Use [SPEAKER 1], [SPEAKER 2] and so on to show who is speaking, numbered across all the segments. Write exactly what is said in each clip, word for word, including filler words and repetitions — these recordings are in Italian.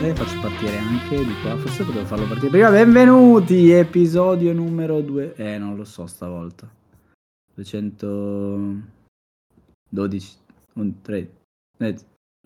[SPEAKER 1] partire, faccio partire anche di qua, forse potevo farlo partire prima. Benvenuti, episodio numero due, eh non lo so stavolta, duecentododici, un, tre, eh?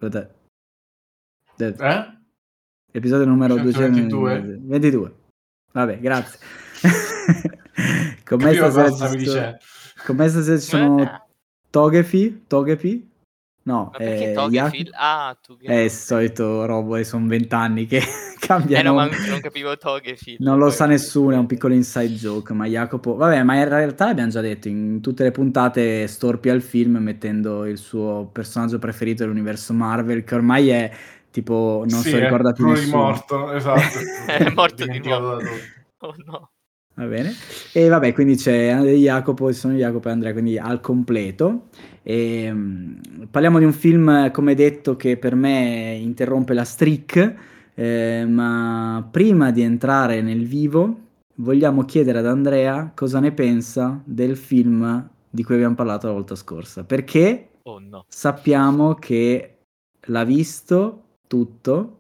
[SPEAKER 2] Eh?
[SPEAKER 1] Episodio numero
[SPEAKER 2] duecentoventidue.
[SPEAKER 1] ventidue. Vabbè, grazie. Con me
[SPEAKER 2] Capivo
[SPEAKER 1] stasera
[SPEAKER 2] cosa stavi
[SPEAKER 1] ci sono,
[SPEAKER 2] dicendo.
[SPEAKER 1] con me stasera ci sono Togepi, Togepi? No,
[SPEAKER 3] Ma perché
[SPEAKER 1] eh,
[SPEAKER 3] Togepi?
[SPEAKER 1] Jacopo.
[SPEAKER 3] Ah, tu
[SPEAKER 1] È il solito robo, sono vent'anni che cambia
[SPEAKER 3] Eh no, ma
[SPEAKER 1] nome.
[SPEAKER 3] non capivo Togepi.
[SPEAKER 1] Non lo sa nessuno, è un piccolo inside joke, ma Jacopo... Vabbè, ma in realtà l'abbiamo già detto, in tutte le puntate storpia il film mettendo il suo personaggio preferito dell'universo Marvel, che ormai è tipo, non
[SPEAKER 2] sì,
[SPEAKER 1] se lo ricorda più nessuno.
[SPEAKER 2] Morto, esatto.
[SPEAKER 3] È morto di
[SPEAKER 2] Dimenticato
[SPEAKER 3] nuovo.
[SPEAKER 2] da tutti.
[SPEAKER 3] Oh no.
[SPEAKER 1] Va bene. E vabbè, quindi c'è Jacopo, ci sono Jacopo e Andrea, quindi al completo. E, um, parliamo di un film, come detto, che per me interrompe la streak, eh, ma prima di entrare nel vivo vogliamo chiedere ad Andrea cosa ne pensa del film di cui abbiamo parlato la volta scorsa, perché
[SPEAKER 3] Oh no.
[SPEAKER 1] sappiamo che l'ha visto tutto.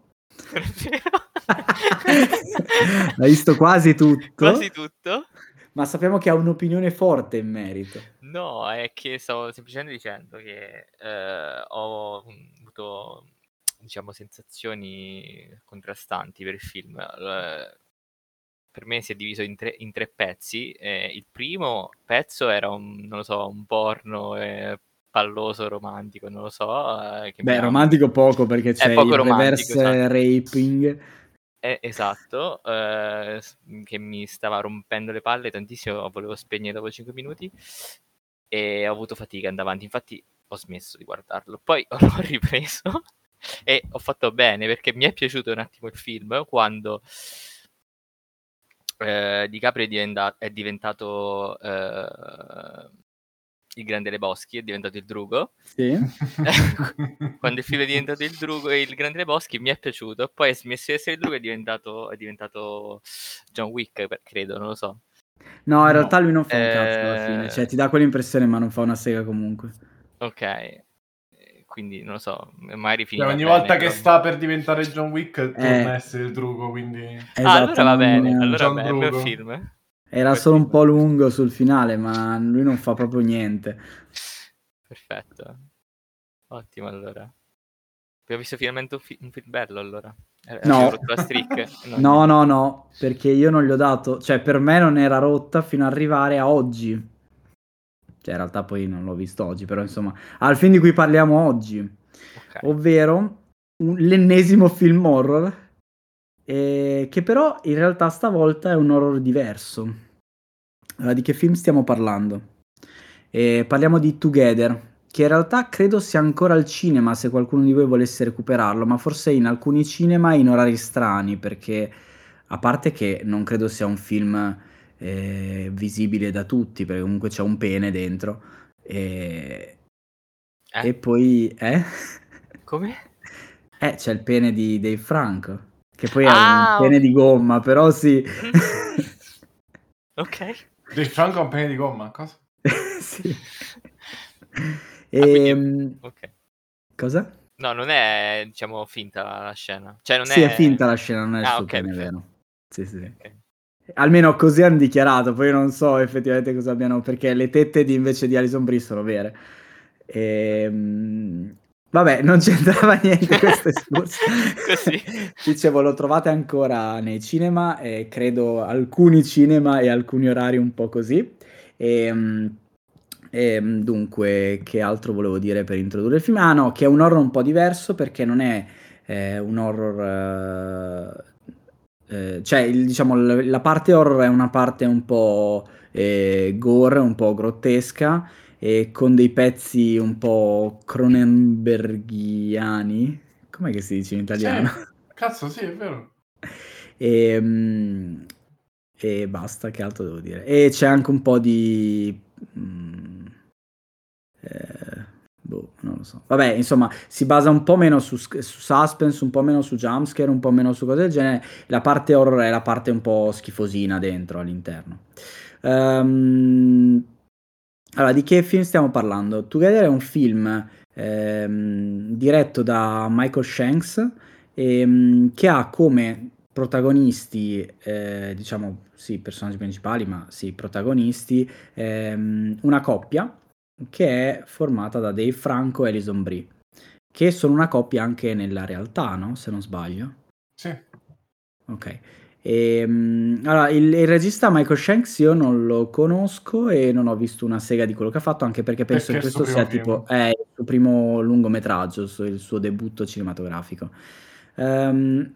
[SPEAKER 1] L'ha visto quasi tutto.
[SPEAKER 3] Quasi tutto.
[SPEAKER 1] Ma sappiamo che ha un'opinione forte in merito.
[SPEAKER 3] No, è che stavo semplicemente dicendo che eh, ho avuto, diciamo, sensazioni contrastanti per il film. Eh, per me si è diviso in tre, in tre pezzi. Eh, il primo pezzo era un, non lo so, un porno eh, palloso romantico, non lo so. Eh, che
[SPEAKER 1] Beh,
[SPEAKER 3] mi ha...
[SPEAKER 1] romantico poco perché c'è
[SPEAKER 3] poco
[SPEAKER 1] il
[SPEAKER 3] romantico,
[SPEAKER 1] reverse
[SPEAKER 3] esatto.
[SPEAKER 1] raping.
[SPEAKER 3] Eh, esatto, eh, che mi stava rompendo le palle tantissimo, volevo spegnere dopo cinque minuti e ho avuto fatica andare avanti, infatti ho smesso di guardarlo. Poi l'ho ripreso e ho fatto bene perché mi è piaciuto un attimo il film quando eh, DiCaprio è, diventa- è diventato eh, il Grande Lebowski, è diventato il Drugo.
[SPEAKER 1] Sì.
[SPEAKER 3] Quando il film è diventato il Drugo e il Grande Lebowski mi è piaciuto, poi è smesso di essere il Drugo e è diventato, è diventato John Wick, credo, non lo so.
[SPEAKER 1] No, in
[SPEAKER 2] No.
[SPEAKER 1] realtà lui non fa un
[SPEAKER 3] Eh,
[SPEAKER 1] cazzo alla fine, cioè ti dà quell'impressione ma non fa una sega comunque.
[SPEAKER 3] Ok, eh, quindi non lo so, magari
[SPEAKER 2] Cioè,
[SPEAKER 3] finirà
[SPEAKER 2] ogni
[SPEAKER 3] bene,
[SPEAKER 2] volta
[SPEAKER 3] però...
[SPEAKER 2] che sta per diventare John Wick
[SPEAKER 1] Eh.
[SPEAKER 2] torna a essere il Drugo, quindi...
[SPEAKER 1] Esatto,
[SPEAKER 3] ah, allora va
[SPEAKER 1] non-
[SPEAKER 3] bene, allora
[SPEAKER 2] John
[SPEAKER 3] va bene, è un bel
[SPEAKER 2] Drugo.
[SPEAKER 3] film.
[SPEAKER 1] Era
[SPEAKER 3] Bel
[SPEAKER 1] solo un
[SPEAKER 3] film.
[SPEAKER 1] po' lungo sul finale, ma lui non fa proprio niente.
[SPEAKER 3] Perfetto, ottimo allora. Abbiamo visto finalmente un, fi- un film bello allora. Eh,
[SPEAKER 1] No.
[SPEAKER 3] abbiamo rotto la streak.
[SPEAKER 1] No, no, no, no, perché io non gli ho dato, cioè per me non era rotta fino ad arrivare a oggi. Cioè in realtà poi non l'ho visto oggi, però insomma, al film di cui parliamo oggi,
[SPEAKER 3] Okay.
[SPEAKER 1] ovvero un, l'ennesimo film horror, eh, che però in realtà stavolta è un horror diverso. Allora, di che film stiamo parlando? Eh, parliamo di Together, che in realtà credo sia ancora al cinema se qualcuno di voi volesse recuperarlo, ma forse in alcuni cinema in orari strani, perché a parte che non credo sia un film eh, visibile da tutti, perché comunque c'è un pene dentro. E,
[SPEAKER 3] Eh?
[SPEAKER 1] e poi... Eh?
[SPEAKER 3] Come?
[SPEAKER 1] Eh, c'è il pene di Dave Franco, che poi
[SPEAKER 3] Ah,
[SPEAKER 1] è un pene
[SPEAKER 3] ok.
[SPEAKER 1] di gomma, però sì.
[SPEAKER 3] Ok.
[SPEAKER 2] Dave Franco ha un pene di gomma, cosa?
[SPEAKER 1] Sì.
[SPEAKER 3] Ah, quindi...
[SPEAKER 1] Ehm,
[SPEAKER 3] Ok.
[SPEAKER 1] Cosa?
[SPEAKER 3] No, non è, diciamo, finta la scena. Cioè, non
[SPEAKER 1] Sì,
[SPEAKER 3] è...
[SPEAKER 1] è finta la scena, non è il
[SPEAKER 3] Ah,
[SPEAKER 1] suo
[SPEAKER 3] ok,
[SPEAKER 1] pene
[SPEAKER 3] perfetto.
[SPEAKER 1] vero. Sì, sì.
[SPEAKER 3] Ok.
[SPEAKER 1] Almeno così hanno dichiarato, poi non so effettivamente cosa abbiano, perché le tette di, invece di Alison Brie sono vere. Ehm, Vabbè, non c'entrava niente questo escurso.
[SPEAKER 3] Così.
[SPEAKER 1] Dicevo, lo trovate ancora nei cinema, e credo alcuni cinema e alcuni orari un po' così. E, e, dunque, che altro volevo dire per introdurre il film? Ah no, che è un horror un po' diverso perché non è eh, un horror... eh, eh, cioè, il- diciamo, la, la parte horror è una parte un po' eh, gore, un po' grottesca, e con dei pezzi un po' cronenberghiani. Com'è che si dice in italiano?
[SPEAKER 2] Sì, cazzo, sì, è vero.
[SPEAKER 1] E, mm, e basta, che altro devo dire? E c'è anche un po' di... mm, eh, boh, non lo so. Vabbè, insomma, si basa un po' meno su, su suspense, un po' meno su jumpscare, un po' meno su cose del genere. La parte horror è la parte un po' schifosina dentro, all'interno. Ehm, allora, di che film stiamo parlando? Together è un film ehm, diretto da Michael Shanks, ehm, che ha come protagonisti, eh, diciamo, sì, personaggi principali, ma sì, protagonisti, ehm, una coppia che è formata da Dave Franco e Alison Brie, che sono una coppia anche nella realtà, no? Se non sbaglio.
[SPEAKER 2] Sì.
[SPEAKER 1] Ok. Ehm, allora, il, il regista Michael Shanks io non lo conosco e non ho visto una sega di quello che ha fatto, anche perché penso
[SPEAKER 2] Perché
[SPEAKER 1] che
[SPEAKER 2] è il suo
[SPEAKER 1] questo sia
[SPEAKER 2] primo
[SPEAKER 1] tipo
[SPEAKER 2] film.
[SPEAKER 1] è il suo primo lungometraggio, il suo, il suo debutto cinematografico. Ehm,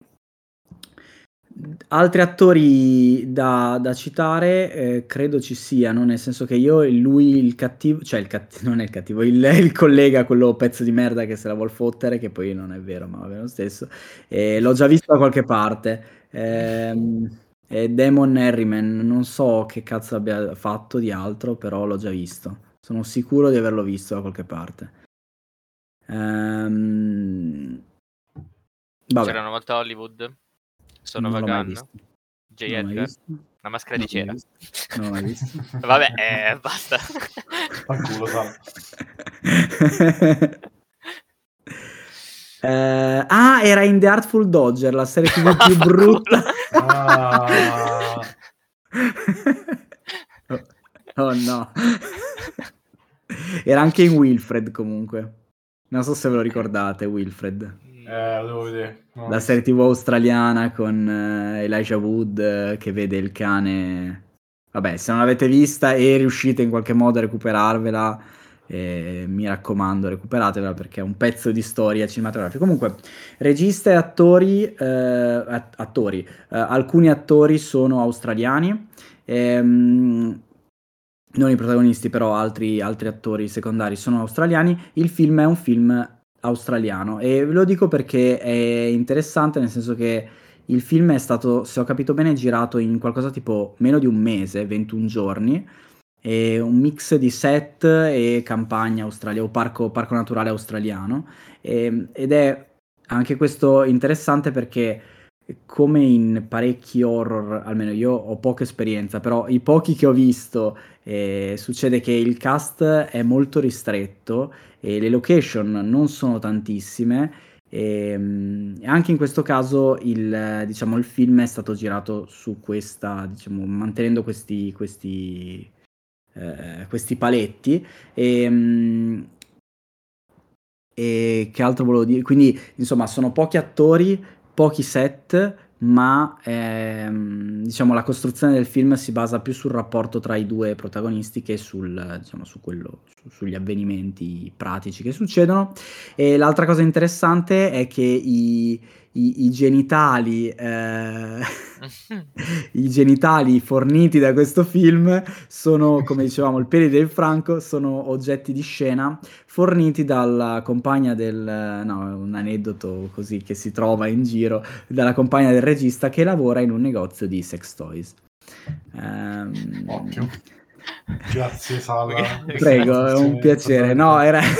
[SPEAKER 1] altri attori da, da citare, eh, credo ci siano, nel senso che io, lui, il cattivo, cioè il cattivo, non è il cattivo, il, il collega, quello pezzo di merda che se la vuol fottere, che poi non è vero, ma va bene lo stesso, eh, l'ho già visto da qualche parte. Ehm, è Damon Harriman, non so che cazzo abbia fatto di altro, però l'ho già visto. Sono sicuro di averlo visto da qualche parte. Ehm,
[SPEAKER 3] C'era
[SPEAKER 1] vabbè,
[SPEAKER 3] una volta a Hollywood, sono
[SPEAKER 1] non l'ho mai
[SPEAKER 3] Vagan,
[SPEAKER 1] visto.
[SPEAKER 3] J.
[SPEAKER 1] Non l'ho mai
[SPEAKER 3] Edgar,
[SPEAKER 1] visto.
[SPEAKER 3] la maschera
[SPEAKER 1] Non
[SPEAKER 3] di
[SPEAKER 1] l'ho mai
[SPEAKER 3] cera.
[SPEAKER 1] visto. Non l'ho mai visto.
[SPEAKER 3] Vabbè, eh, basta.
[SPEAKER 2] Fanculo, Sal.
[SPEAKER 1] Eh, ah, era in The Artful Dodger, la serie tivù più
[SPEAKER 3] Vaffanculo.
[SPEAKER 1] brutta.
[SPEAKER 2] Ah.
[SPEAKER 1] Oh, oh no. Era anche in Wilfred comunque. Non so se ve lo ricordate, Wilfred.
[SPEAKER 2] Eh, lo devo vedere. Non l'ho
[SPEAKER 1] La
[SPEAKER 2] visto.
[SPEAKER 1] serie tivù australiana con eh, Elijah Wood eh, che vede il cane. Vabbè, se non l'avete vista e riuscite in qualche modo a recuperarvela, eh, mi raccomando, recuperatevela perché è un pezzo di storia cinematografica. Comunque, regista e attori, eh, att- attori, eh, alcuni attori sono australiani, ehm, non i protagonisti, però altri, altri attori secondari sono australiani. Il film è un film australiano e ve lo dico perché è interessante, nel senso che il film è stato, se ho capito bene, girato in qualcosa tipo meno di un mese, ventuno giorni, e un mix di set e campagna australiana o parco, parco naturale australiano. E- ed è anche questo interessante perché, come in parecchi horror, almeno io ho poca esperienza, però i pochi che ho visto, eh, succede che il cast è molto ristretto e le location non sono tantissime. E, mm, anche in questo caso il, eh, diciamo, il film è stato girato su questa, diciamo, mantenendo questi, questi, eh, questi paletti. E, mm, e che altro volevo dire? Quindi, insomma, sono pochi attori, pochi set, ma ehm, diciamo la costruzione del film si basa più sul rapporto tra i due protagonisti che sul, diciamo, su quello, su- sugli avvenimenti pratici che succedono. E l'altra cosa interessante è che i, i- i genitali, eh, i genitali forniti da questo film sono, come dicevamo, il peli del Franco, sono oggetti di scena forniti dalla compagna del, no, un aneddoto così che si trova in giro, dalla compagna del regista che lavora in un negozio di sex toys. Ehm,
[SPEAKER 2] Occhio. Grazie, Sala. Questa
[SPEAKER 1] Prego, è un
[SPEAKER 2] informazione
[SPEAKER 1] piacere. No,
[SPEAKER 2] fondamentale.
[SPEAKER 1] era...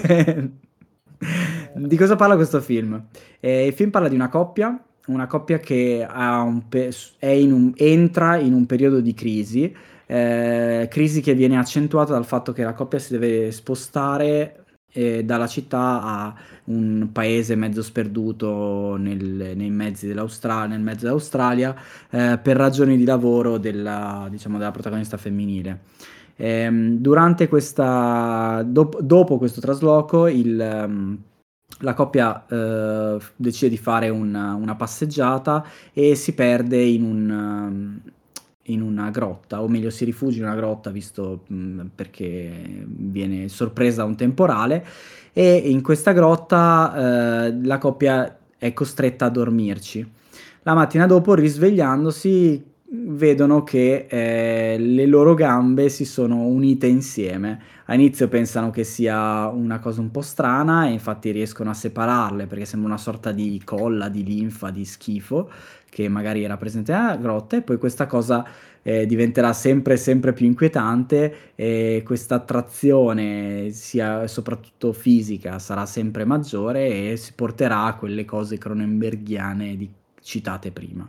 [SPEAKER 1] Di cosa parla questo film? Eh, il film parla di una coppia, una coppia che ha un pe- è in un- entra in un periodo di crisi, eh, crisi che viene accentuata dal fatto che la coppia si deve spostare eh, dalla città a un paese mezzo sperduto nel, nei mezzi dell'Austra- nel mezzo dell'Australia, eh, per ragioni di lavoro della, diciamo, della protagonista femminile. Ehm, durante questa, dop- dopo questo trasloco, il, ehm, la coppia eh, f- decide di fare una, una passeggiata e si perde in un, ehm, in una grotta, o meglio si rifugia in una grotta visto mh, perché viene sorpresa da un temporale e in questa grotta eh, la coppia è costretta a dormirci. La mattina dopo, risvegliandosi, vedono che eh, le loro gambe si sono unite insieme. A inizio pensano che sia una cosa un po' strana e infatti riescono a separarle perché sembra una sorta di colla, di linfa, di schifo che magari era presente nella grotta e poi questa cosa eh, diventerà sempre sempre più inquietante e questa attrazione sia soprattutto fisica sarà sempre maggiore e si porterà a quelle cose cronenberghiane di- citate prima.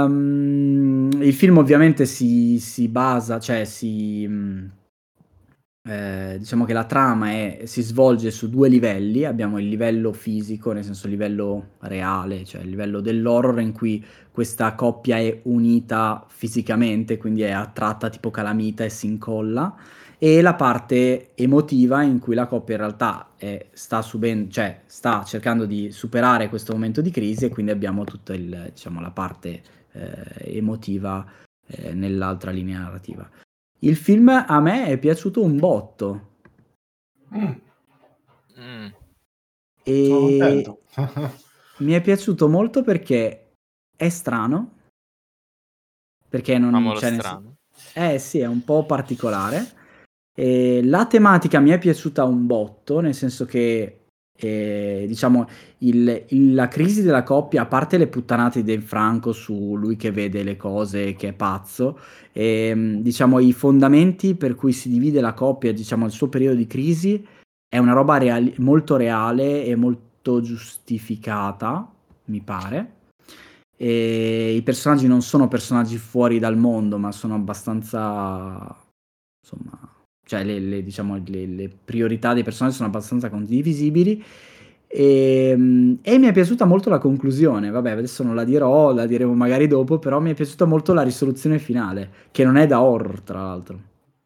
[SPEAKER 1] Ehm, il film ovviamente si, si basa, cioè si, mh, Ehm, diciamo che la trama è si svolge su due livelli. Abbiamo il livello fisico, nel senso livello reale, cioè il livello dell'horror in cui questa coppia è unita fisicamente, quindi è attratta tipo calamita e si incolla, e la parte emotiva in cui la coppia in realtà è sta suben cioè sta cercando di superare questo momento di crisi e quindi abbiamo tutto il diciamo la parte, ehm, emotiva, ehm, nell'altra linea narrativa. Il film a me è piaciuto un botto.
[SPEAKER 2] Mh.
[SPEAKER 3] Mh.
[SPEAKER 2] Sono
[SPEAKER 1] Ehm,
[SPEAKER 2] contento.
[SPEAKER 1] mi è piaciuto molto perché è strano perché non
[SPEAKER 3] Famolo
[SPEAKER 1] cioè nel sen
[SPEAKER 3] strano.
[SPEAKER 1] eh sì, è un po' particolare. Ehm, la tematica mi è piaciuta un botto, nel senso che, ehm, diciamo il il la crisi della coppia, a parte le puttanate di Dave Franco su lui che vede le cose, che è pazzo, ehm, diciamo i fondamenti per cui si divide la coppia, diciamo il suo periodo di crisi, è una roba reali molto reale e molto giustificata, mi pare. Ehm, i personaggi non sono personaggi fuori dal mondo, ma sono abbastanza insomma, cioè le le diciamo le le priorità dei personaggi sono abbastanza condivisibili, ehm, e mi è piaciuta molto la conclusione. Vabbè, adesso non la dirò, la diremo magari dopo, però mi è piaciuta molto la risoluzione finale, che non è da horror tra l'altro.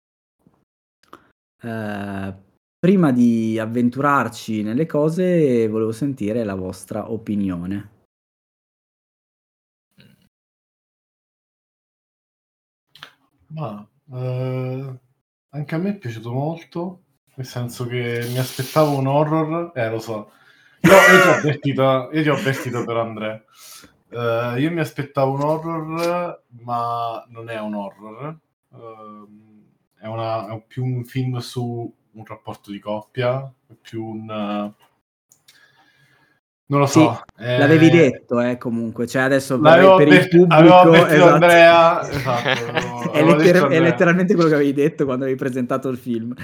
[SPEAKER 1] Ehm, prima di avventurarci nelle cose, volevo sentire la vostra opinione.
[SPEAKER 3] Mh.
[SPEAKER 2] Ma, ehm, anche a me è piaciuto molto, nel senso che mi aspettavo un horror eh, lo so. Io io ti ho avvertito io ti ho avvertito però Andre. Ehm, io mi aspettavo un horror, ma non è un horror. Uhm, è una è un più un film su un rapporto di coppia, è più un non lo
[SPEAKER 1] Sì,
[SPEAKER 2] so,
[SPEAKER 1] l'avevi
[SPEAKER 2] ehm
[SPEAKER 1] detto eh, comunque, cioè adesso per
[SPEAKER 2] L'avevo
[SPEAKER 1] per il
[SPEAKER 2] avvert avevo
[SPEAKER 1] pubblico
[SPEAKER 2] avvertito
[SPEAKER 1] esatto.
[SPEAKER 2] Andrea, esatto, avevo
[SPEAKER 1] È
[SPEAKER 2] avevo detto
[SPEAKER 1] letter è
[SPEAKER 2] Andrea.
[SPEAKER 1] letteralmente quello che avevi detto quando avevi presentato il film.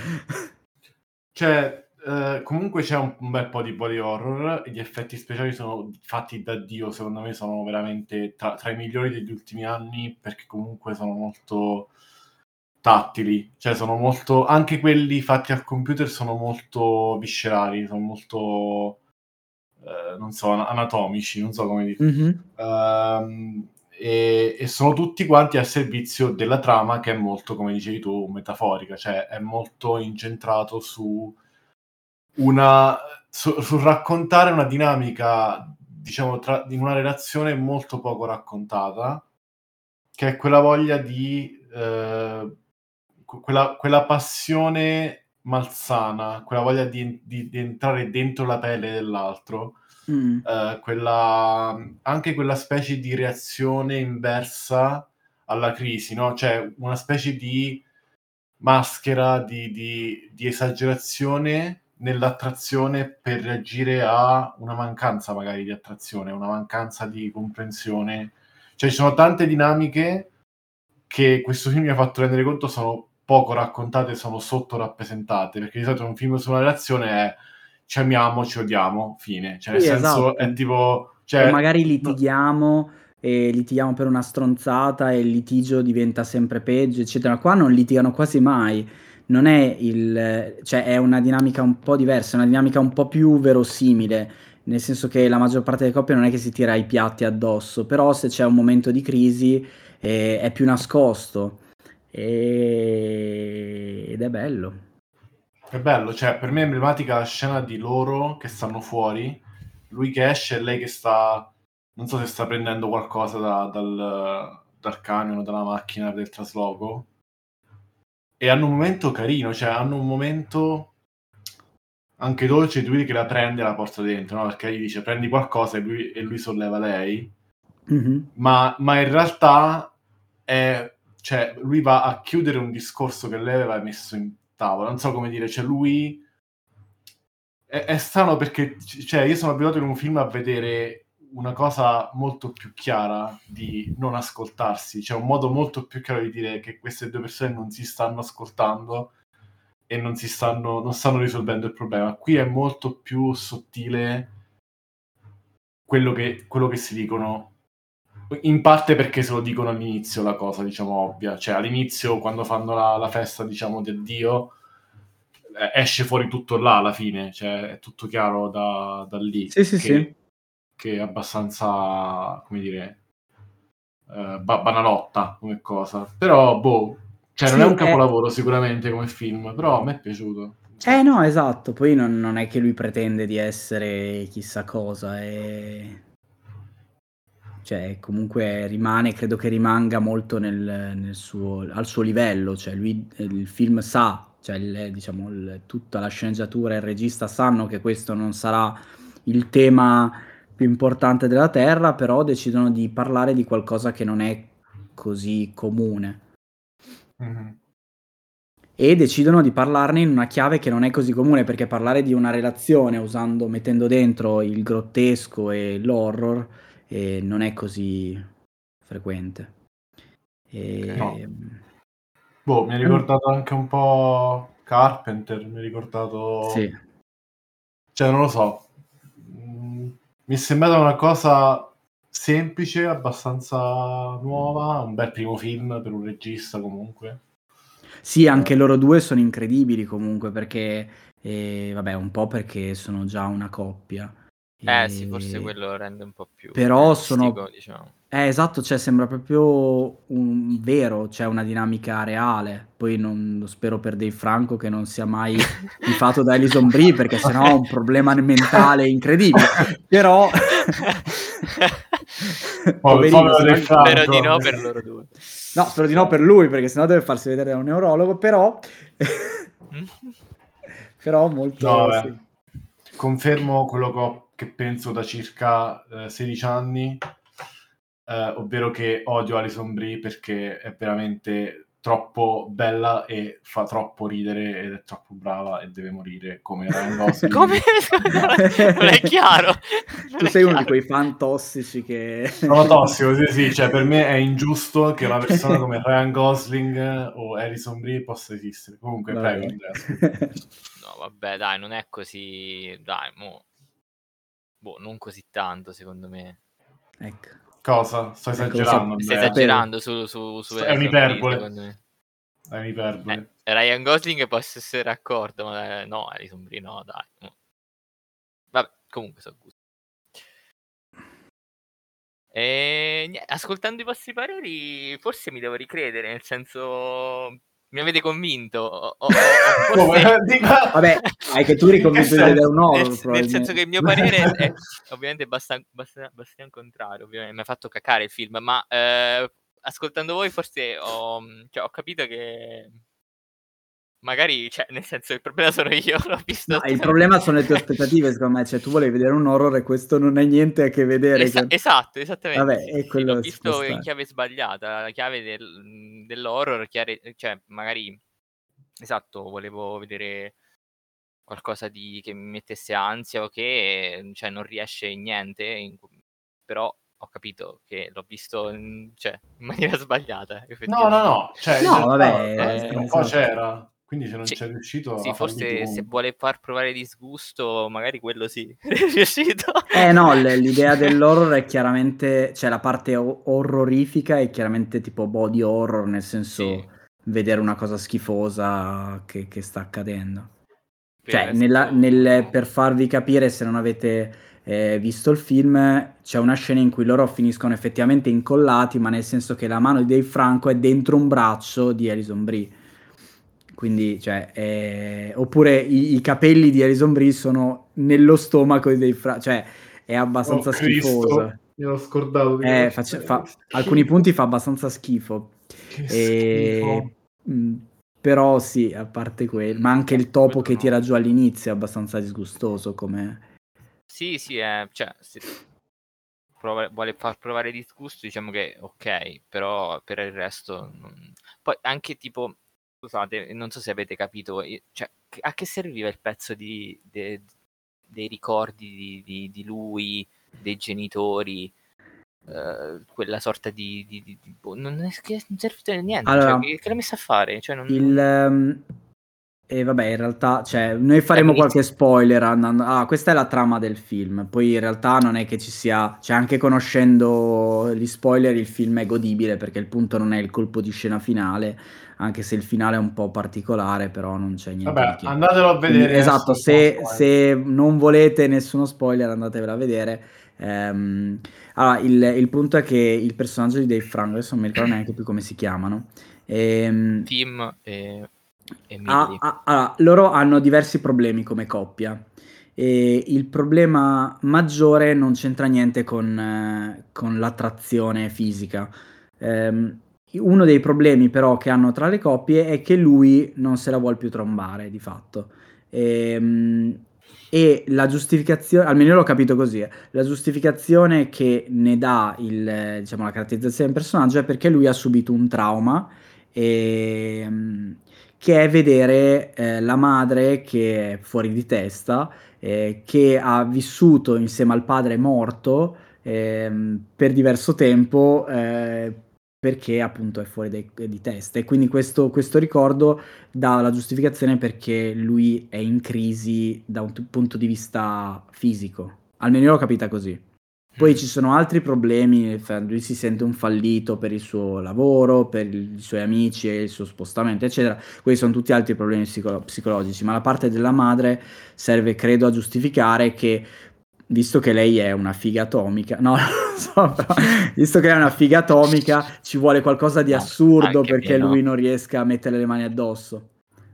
[SPEAKER 2] Cioè, ehm, comunque c'è un un bel po' di body horror, gli effetti speciali sono fatti da Dio, secondo me sono veramente tra tra i migliori degli ultimi anni, perché comunque sono molto tattili, cioè sono molto anche quelli fatti al computer sono molto viscerali, son molto, ehm, non so, ana anatomici, non so come dir
[SPEAKER 1] Mh-mh.
[SPEAKER 2] Uhm, e e sono tutti quanti a servizio della trama che è molto, come dicevi tu, metaforica, cioè è molto incentrato su una su sul raccontare una dinamica, diciamo, tra in una relazione molto poco raccontata, che è quella voglia di ehm, q quella quella passione malsana, quella voglia di en di di entrare dentro la pelle dell'altro,
[SPEAKER 1] Mh.
[SPEAKER 2] ehm, quella anche quella specie di reazione inversa alla crisi, no, cioè una specie di maschera di di di esagerazione nell'attrazione per reagire a una mancanza magari di attrazione, una mancanza di comprensione. Cioè ci sono tante dinamiche che questo film mi ha fatto rendere conto sono poco raccontate, sono sottorappresentate, perché di solito un film su una relazione è: ci amiamo, ci odiamo, fine. Cioè nel
[SPEAKER 1] Sì,
[SPEAKER 2] senso è
[SPEAKER 1] esatto.
[SPEAKER 2] tipo
[SPEAKER 1] O
[SPEAKER 2] cioè
[SPEAKER 1] magari
[SPEAKER 2] no
[SPEAKER 1] litighiamo, e litighiamo per una stronzata e il litigio diventa sempre peggio, eccetera. Qua non litigano quasi mai. Non è il cioè è una dinamica un po' diversa, è una dinamica un po' più verosimile, nel senso che la maggior parte delle coppie non è che si tira i piatti addosso, però se c'è un momento di crisi, ehm, è più nascosto, ehm, ed è bello.
[SPEAKER 2] È bello, cioè per me è emblematica la scena di loro che stanno fuori, lui che esce e lei che sta non so se sta prendendo qualcosa da dal dal camion o dalla macchina del trasloco. E hanno un momento carino, cioè hanno un momento anche dolce di lui che la prende e la porta dentro, no, perché gli dice: "Prendi qualcosa" e lui e lui solleva lei.
[SPEAKER 1] Mh-mh.
[SPEAKER 2] Ma ma in realtà è cioè lui va a chiudere un discorso che lei aveva messo in tavola. Non so come dire, cioè lui è è strano perché c cioè io sono abituato in un film a vedere una cosa molto più chiara di non ascoltarsi, cioè un modo molto più chiaro di dire che queste due persone non si stanno ascoltando e non si stanno non stanno risolvendo il problema. Qui è molto più sottile quello che quello che si dicono, in parte perché se lo dicono all'inizio la cosa, diciamo, ovvia. Cioè all'inizio quando fanno la la festa, diciamo, di addio, esce fuori tutto là alla fine, cioè è tutto chiaro da, da lì.
[SPEAKER 1] Sì, sì,
[SPEAKER 2] che,
[SPEAKER 1] sì.
[SPEAKER 2] che è abbastanza, come dire, uh, ba- banalotta come cosa. Però, boh, cioè non
[SPEAKER 1] Sì,
[SPEAKER 2] è un
[SPEAKER 1] è...
[SPEAKER 2] capolavoro sicuramente come film, però a me è piaciuto.
[SPEAKER 1] Eh no, esatto, poi non, non è che lui pretende di essere chissà cosa, è... cioè comunque rimane, credo che rimanga molto nel, nel suo, al suo livello, cioè lui il film sa, cioè il, diciamo il, tutta la sceneggiatura e il regista sanno che questo non sarà il tema più importante della Terra, però decidono di parlare di qualcosa che non è così comune.
[SPEAKER 2] Mm-hmm.
[SPEAKER 1] E decidono di parlarne in una chiave che non è così comune, perché parlare di una relazione usando, mettendo dentro il grottesco e l'horror eh, non è così frequente. E...
[SPEAKER 2] No. Boh, mi ha ricordato anche un po' Carpenter, mi ha ricordato...
[SPEAKER 1] Sì.
[SPEAKER 2] Cioè, non lo so. Mm, mi è sembrata una cosa semplice, abbastanza nuova, un bel primo film per un regista comunque.
[SPEAKER 1] Sì, anche loro due sono incredibili comunque, perché, eh, vabbè, un po' perché sono già una coppia.
[SPEAKER 3] Eh
[SPEAKER 1] e...
[SPEAKER 3] sì, forse quello rende un po' più
[SPEAKER 1] Però
[SPEAKER 3] realistico,
[SPEAKER 1] sono...
[SPEAKER 3] diciamo.
[SPEAKER 1] Eh, esatto, cioè sembra proprio un vero, cioè una dinamica reale. Poi non lo spero per Dave Franco che non sia mai tifato da Alison Brie, perché sennò ha un problema mentale incredibile. Però poverino, sennò...
[SPEAKER 3] spero di no per loro due.
[SPEAKER 1] No, spero di no per lui, perché sennò deve farsi vedere da un neurologo, però però molto
[SPEAKER 2] no,
[SPEAKER 1] sì.
[SPEAKER 2] Confermo quello che, ho, che penso da circa eh, sedici anni, eh, ovvero che odio Alison Brie perché è veramente troppo bella e fa troppo ridere ed è troppo brava e deve morire come Ryan Gosling.
[SPEAKER 3] Come? Non è chiaro. Non
[SPEAKER 1] Tu
[SPEAKER 3] è
[SPEAKER 1] sei
[SPEAKER 3] chiaro.
[SPEAKER 1] uno di quei fan tossici che...
[SPEAKER 2] Sono tossico, sì, sì, cioè per me è ingiusto che una persona come Ryan Gosling o Alison Brie possa esistere. Comunque,
[SPEAKER 1] Vabbè.
[SPEAKER 2] prego, Andrea.
[SPEAKER 3] No, vabbè, dai, non è così... Dai, mo... Boh, non così tanto, secondo me.
[SPEAKER 1] Ecco.
[SPEAKER 2] Cosa? Sto
[SPEAKER 1] Ecco,
[SPEAKER 2] esagerando,
[SPEAKER 1] sap-
[SPEAKER 3] Stai
[SPEAKER 2] Andrea.
[SPEAKER 3] esagerando su, su, su
[SPEAKER 2] È un'iperbole.
[SPEAKER 3] secondo me.
[SPEAKER 2] È un'iperbole.
[SPEAKER 3] Eh, Ryan Gosling posso essere d'accordo, ma eh, no, Alison Brie no, dai. No. Vabbè, comunque so gusto. E niente, ascoltando i vostri pareri, forse mi devo ricredere, nel senso mi avete convinto. O, o, o forse...
[SPEAKER 1] Vabbè, è che tu eri convinto di vedere un horror,
[SPEAKER 3] nel, nel senso che il mio parere è ovviamente abbastanza, abbastanza, abbastanza contrario, ovviamente mi ha fatto cacare il film, ma eh, ascoltando voi forse ho, cioè, ho capito che magari, cioè, nel senso, il problema sono io, l'ho visto.
[SPEAKER 1] No, il problema sono le tue aspettative, secondo me, cioè tu volevi vedere un horror e questo non ha niente a che vedere
[SPEAKER 3] Esa-
[SPEAKER 1] con...
[SPEAKER 3] Esatto, esattamente.
[SPEAKER 1] Vabbè,
[SPEAKER 3] sì,
[SPEAKER 1] e
[SPEAKER 3] sì,
[SPEAKER 1] quello
[SPEAKER 3] l'ho
[SPEAKER 1] si può
[SPEAKER 3] visto in
[SPEAKER 1] stare.
[SPEAKER 3] chiave sbagliata, la chiave del, dell'horror, chiare, cioè magari, esatto, volevo vedere qualcosa di che mi mettesse ansia o che, cioè, non riesce in niente, in, però ho capito che l'ho visto in, cioè, in maniera sbagliata.
[SPEAKER 2] No, no, no, cioè,
[SPEAKER 1] no,
[SPEAKER 2] in
[SPEAKER 1] vabbè,
[SPEAKER 2] realtà,
[SPEAKER 1] eh,
[SPEAKER 2] un po'
[SPEAKER 1] esatto.
[SPEAKER 2] c'era, quindi se non
[SPEAKER 3] Sì.
[SPEAKER 2] c'è riuscito
[SPEAKER 3] Sì,
[SPEAKER 2] a
[SPEAKER 3] forse se
[SPEAKER 2] comunque.
[SPEAKER 3] vuole far provare disgusto, magari quello sì, è riuscito.
[SPEAKER 1] Eh no, l'idea dell'horror è chiaramente, cioè la parte o- orrorifica è chiaramente tipo body horror, nel senso
[SPEAKER 3] Sì.
[SPEAKER 1] vedere una cosa schifosa che, che sta accadendo.
[SPEAKER 3] Per il
[SPEAKER 1] Cioè,
[SPEAKER 3] resto,
[SPEAKER 1] nella- nel-
[SPEAKER 3] no.
[SPEAKER 1] per farvi capire, se non avete eh, visto il film, c'è una scena in cui loro finiscono effettivamente incollati, ma nel senso che la mano di Dave Franco è dentro un braccio di Alison Brie. Quindi, cioè, è... oppure i, i capelli di Alison Brie sono nello stomaco di Dave Franco, cioè è abbastanza
[SPEAKER 2] Oh, Cristo,
[SPEAKER 1] schifoso.
[SPEAKER 2] mi ero scordato di
[SPEAKER 1] Eh, face- fa- alcuni punti fa abbastanza schifo.
[SPEAKER 2] Che
[SPEAKER 1] E...
[SPEAKER 2] schifo.
[SPEAKER 1] mh, però sì, a parte quello, ma anche il topo che
[SPEAKER 3] no.
[SPEAKER 1] tira giù all'inizio è abbastanza disgustoso come...
[SPEAKER 3] Sì, sì, è, cioè, se prova- vuole far provare disgusto, diciamo che ok, però per il resto... Non... Poi anche tipo, scusate, non so se avete capito, io- cioè, a che serviva il pezzo di, de- dei ricordi di, di- di lui, dei genitori, eh, quella sorta di... di- di- di- boh, non, è, che non serve a niente,
[SPEAKER 1] Allora,
[SPEAKER 3] cioè, che, che l'ha messa a fare? Cioè, non,
[SPEAKER 1] il... ehm, E vabbè, in realtà, cioè, noi faremo
[SPEAKER 3] mi
[SPEAKER 1] qualche spoiler andando... Ah, questa è la trama del film. Poi in realtà non è che ci sia... Cioè, anche conoscendo gli spoiler, il film è godibile perché il punto non è il colpo di scena finale, anche se il finale è un po' particolare, però non c'è niente
[SPEAKER 2] Vabbè,
[SPEAKER 1] di che.
[SPEAKER 2] andatelo a vedere.
[SPEAKER 1] Quindi, esatto,
[SPEAKER 2] adesso non
[SPEAKER 1] se,
[SPEAKER 2] spoiler.
[SPEAKER 1] se non volete nessuno spoiler, andatevela a vedere. Ehm, allora, il, il punto è che il personaggio di Dave Franco, adesso non mi ricordo neanche più come si chiamano, ehm,
[SPEAKER 3] Tim e, e
[SPEAKER 1] ha-
[SPEAKER 3] Millie.
[SPEAKER 1] ha- allora, loro hanno diversi problemi come coppia. E il problema maggiore non c'entra niente con, eh, con l'attrazione fisica. Ehm, uno dei problemi però che hanno tra le coppie è che lui non se la vuol più trombare, di fatto. Ehm, e la giustificazione, almeno io l'ho capito così, eh, la giustificazione che ne dà il, eh, diciamo, la caratterizzazione del personaggio è perché lui ha subito un trauma, ehm, che è vedere eh, la madre che è fuori di testa, eh, che ha vissuto insieme al padre morto ehm, per diverso tempo, eh, perché appunto è fuori dai- di testa. E quindi questo, questo ricordo dà la giustificazione perché lui è in crisi da un t- punto di vista fisico. Almeno io l'ho capita così. Poi ci sono altri problemi, fa- lui si sente un fallito per il suo lavoro, per il- i suoi amici e il suo spostamento, eccetera. Questi sono tutti altri problemi psicolo- psicologici, ma la parte della madre serve, credo, a giustificare che, visto che lei è una figa atomica, no, non so, però, visto che lei è una figa atomica, ci vuole qualcosa di
[SPEAKER 3] No,
[SPEAKER 1] assurdo
[SPEAKER 3] anche
[SPEAKER 1] perché
[SPEAKER 3] meno.
[SPEAKER 1] lui non riesca a mettere le mani addosso.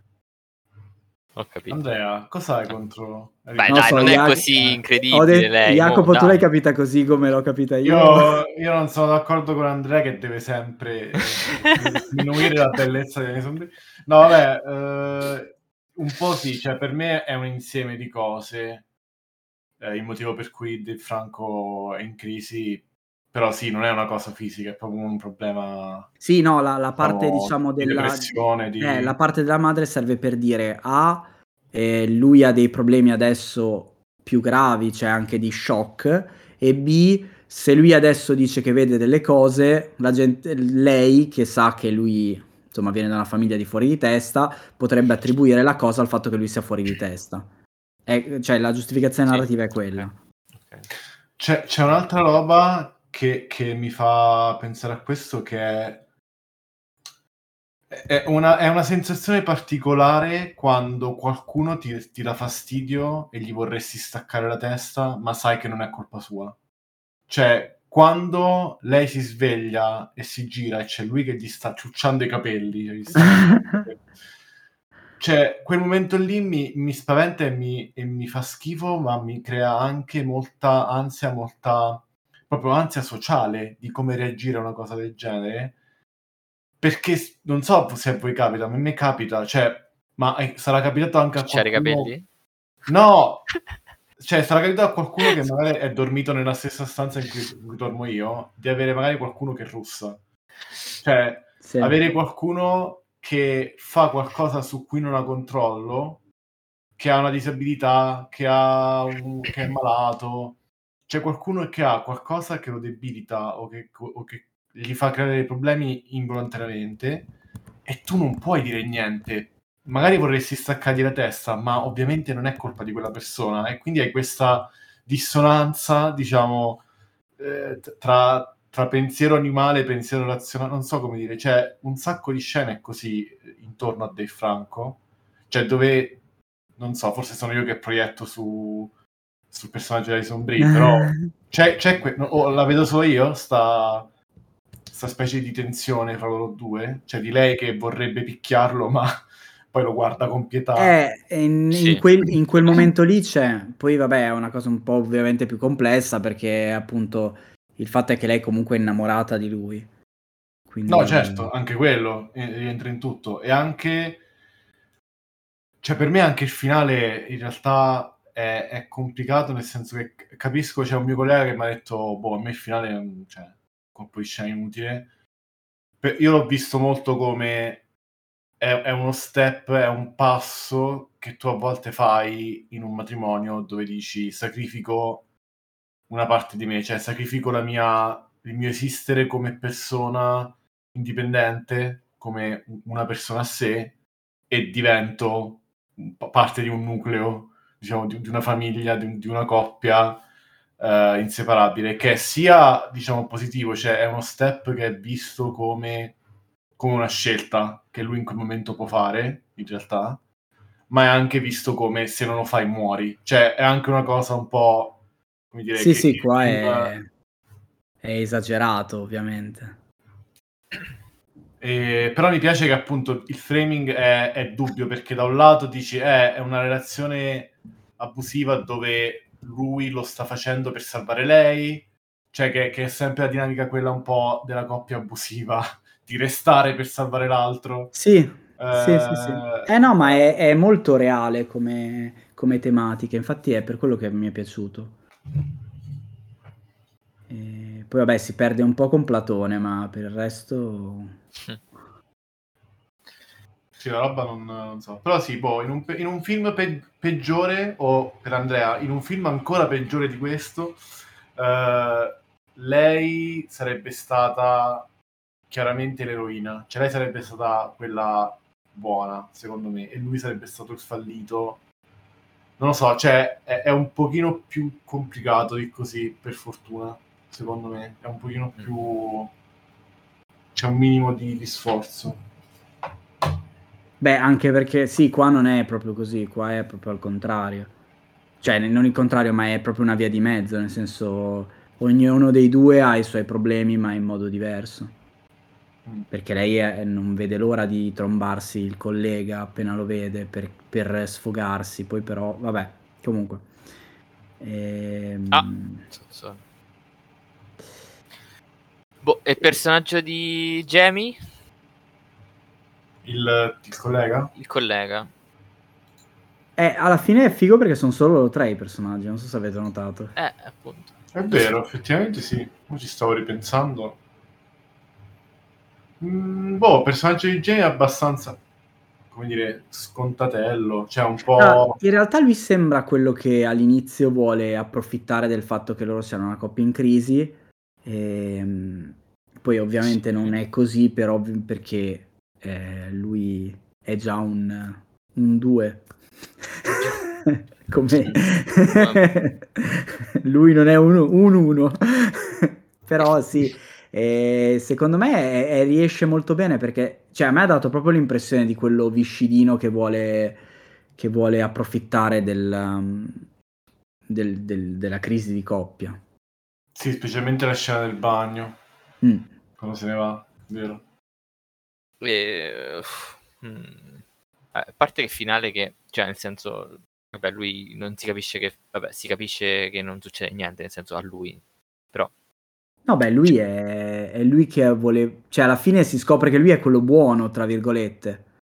[SPEAKER 3] Ho capito.
[SPEAKER 2] Andrea, cosa hai contro?
[SPEAKER 3] Beh,
[SPEAKER 1] Non lo
[SPEAKER 3] dai,
[SPEAKER 1] so,
[SPEAKER 3] non è
[SPEAKER 1] Ia-
[SPEAKER 3] così
[SPEAKER 1] ho
[SPEAKER 3] incredibile
[SPEAKER 1] detto-
[SPEAKER 3] lei, mo,
[SPEAKER 1] Jacopo, tu
[SPEAKER 3] dai.
[SPEAKER 1] l'hai capita così come l'ho capita io?
[SPEAKER 2] Io, io non sono d'accordo con Andrea che deve sempre eh, sminuire la bellezza dei zombie. No, vabbè, eh, un po' sì, cioè per me è un insieme di cose, eh, il motivo per cui Del Franco è in crisi, però sì, non è una cosa fisica, è proprio un problema,
[SPEAKER 1] Sì, no, la, la parte
[SPEAKER 2] diciamo,
[SPEAKER 1] diciamo
[SPEAKER 2] di
[SPEAKER 1] della,
[SPEAKER 2] depressione, di...
[SPEAKER 1] eh, la parte della madre serve per dire A, eh, lui ha dei problemi adesso più gravi, cioè anche di shock, e B, se lui adesso dice che vede delle cose, la gente, lei che sa che lui insomma viene da una famiglia di fuori di testa, potrebbe attribuire la cosa al fatto che lui sia fuori di testa. È- cioè la giustificazione
[SPEAKER 3] Sì,
[SPEAKER 1] narrativa è quella.
[SPEAKER 3] ok.
[SPEAKER 2] C'è, c'è un'altra roba che, che mi fa pensare a questo, che è, è, una, è una sensazione particolare quando qualcuno ti, ti dà fastidio e gli vorresti staccare la testa, ma sai che non è colpa sua. Cioè, quando lei si sveglia e si gira e c'è lui che gli sta ciucciando i capelli, cioè, gli sta... Cioè, quel momento lì mi, mi spaventa e mi, e mi fa schifo, ma mi crea anche molta ansia, molta proprio ansia sociale di come reagire a una cosa del genere. Perché s- non so se a voi capita, ma a me capita, cioè, ma eh, sarà capitato anche a
[SPEAKER 3] Ciucciare i
[SPEAKER 2] qualcuno...
[SPEAKER 3] capelli?
[SPEAKER 2] No! Cioè, sarà capitato a qualcuno che magari è dormito nella stessa stanza in cui, in cui dormo io, di avere magari qualcuno che russa. Cioè,
[SPEAKER 1] Sì.
[SPEAKER 2] avere qualcuno che fa qualcosa su cui non ha controllo, che ha una disabilità, che, ha un, che è malato. C'è qualcuno che ha qualcosa che lo debilita o che, o che gli fa creare dei problemi involontariamente e tu non puoi dire niente. Magari vorresti staccargli la testa, ma ovviamente non è colpa di quella persona e quindi hai questa dissonanza, diciamo, eh, tra, tra pensiero animale e pensiero razionale, non so come dire, c'è un sacco di scene così intorno a Dave Franco, cioè dove, non so, forse sono io che proietto su, sul personaggio di Alison Brie, però c'è, c'è que- no, o la vedo solo io, sta, sta specie di tensione fra loro due, cioè di lei che vorrebbe picchiarlo, ma poi lo guarda con pietà.
[SPEAKER 1] Eh, in, in
[SPEAKER 3] Sì.
[SPEAKER 1] quel, in quel momento lì c'è, poi vabbè è una cosa un po' ovviamente più complessa perché appunto il fatto è che lei comunque è innamorata di lui,
[SPEAKER 2] No, certo,
[SPEAKER 1] quindi
[SPEAKER 2] anche quello eh, rientra in tutto. E anche, cioè per me anche il finale in realtà è, è complicato, nel senso che c- capisco, c'è un mio collega che mi ha detto, boh, a me il finale è un cioè, colpo di scena inutile. Per- io l'ho visto molto come è, è uno step, è un passo che tu a volte fai in un matrimonio dove dici sacrifico una parte di me, cioè sacrifico la mia, il mio esistere come persona indipendente, come una persona a sé e divento p- parte di un nucleo, diciamo, di, di una famiglia, di, un- di una coppia eh, inseparabile, che sia, diciamo, positivo, cioè è uno step che è visto come come una scelta che lui in quel momento può fare, in realtà, ma è anche visto come se non lo fai muori. Cioè, è anche una cosa un po', come dire,
[SPEAKER 1] Sì,
[SPEAKER 2] che,
[SPEAKER 1] sì,
[SPEAKER 2] che il
[SPEAKER 1] qua
[SPEAKER 2] film...
[SPEAKER 1] è è esagerato, ovviamente.
[SPEAKER 2] Eh, però mi piace che appunto il framing è, è dubbio, perché da un lato dici eh, è una relazione abusiva dove lui lo sta facendo per salvare lei, cioè che, che è sempre la dinamica quella un po' della coppia abusiva, di restare per salvare l'altro.
[SPEAKER 1] Sì, sì, sì, sì.
[SPEAKER 2] Eh,
[SPEAKER 1] Eh no, ma è è molto reale come come tematica, infatti è per quello che mi è piaciuto. Ehm, poi vabbè si perde un po' con Platone, ma per il resto
[SPEAKER 2] Sì, la roba non, non so. Però sì, boh, in un, pe- in un film pe- peggiore, o per Andrea, in un film ancora peggiore di questo, eh, lei sarebbe stata chiaramente l'eroina. Cioè lei sarebbe stata quella buona, secondo me, e lui sarebbe stato il fallito. Non lo so, cioè è, è un pochino più complicato di così, per fortuna, secondo me. È un pochino
[SPEAKER 3] Mm.
[SPEAKER 2] più... c'è un minimo di, di sforzo.
[SPEAKER 1] beh, anche perché sì, qua non è proprio così, qua è proprio al contrario. Cioè, n non il contrario, ma è proprio una via di mezzo, nel senso ognuno dei due ha i suoi problemi, ma in modo diverso.
[SPEAKER 2] Mm.
[SPEAKER 1] Perché lei, ehm, non vede l'ora di trombarsi il collega appena lo vede per per sfogarsi, poi però vabbè, comunque.
[SPEAKER 3] Ah,
[SPEAKER 1] Ehm,
[SPEAKER 3] so- so. Boh, e il personaggio di Jamie?
[SPEAKER 2] Il, il collega?
[SPEAKER 3] Il collega.
[SPEAKER 1] eh, alla fine è figo perché son solo tre i personaggi, non so se avete notato.
[SPEAKER 3] Eh, appunto.
[SPEAKER 2] È vero, effettivamente sì. Ora ci stavo ripensando. Mm, boh, personaggio di genere abbastanza, come dire, scontatello. Cioè, un
[SPEAKER 1] Ah,
[SPEAKER 2] po'...
[SPEAKER 1] in realtà lui sembra quello che all'inizio vuole approfittare del fatto che loro siano una coppia in crisi, ehm, poi ovviamente non
[SPEAKER 2] Sì.
[SPEAKER 1] è così per ovvi perché, ehm, lui è già un un due. Come
[SPEAKER 2] Sì.
[SPEAKER 1] lui non è un un uno. Però sì, ehm, secondo me è è riesce molto bene perché cioè a me ha dato proprio l'impressione di quello viscidino che vuole che vuole approfittare del mhmm, del del della crisi di coppia.
[SPEAKER 2] Sì, specialmente la scena del bagno,
[SPEAKER 1] Mh.
[SPEAKER 2] quando se ne va, vero?
[SPEAKER 3] E, mm, a parte che finale che, cioè nel senso, vabbè, lui non si capisce che, vabbè, si capisce che non succede niente, nel senso a lui, però
[SPEAKER 1] No beh, lui è è lui che vole cioè alla fine si scopre che lui è quello "buono" tra virgolette.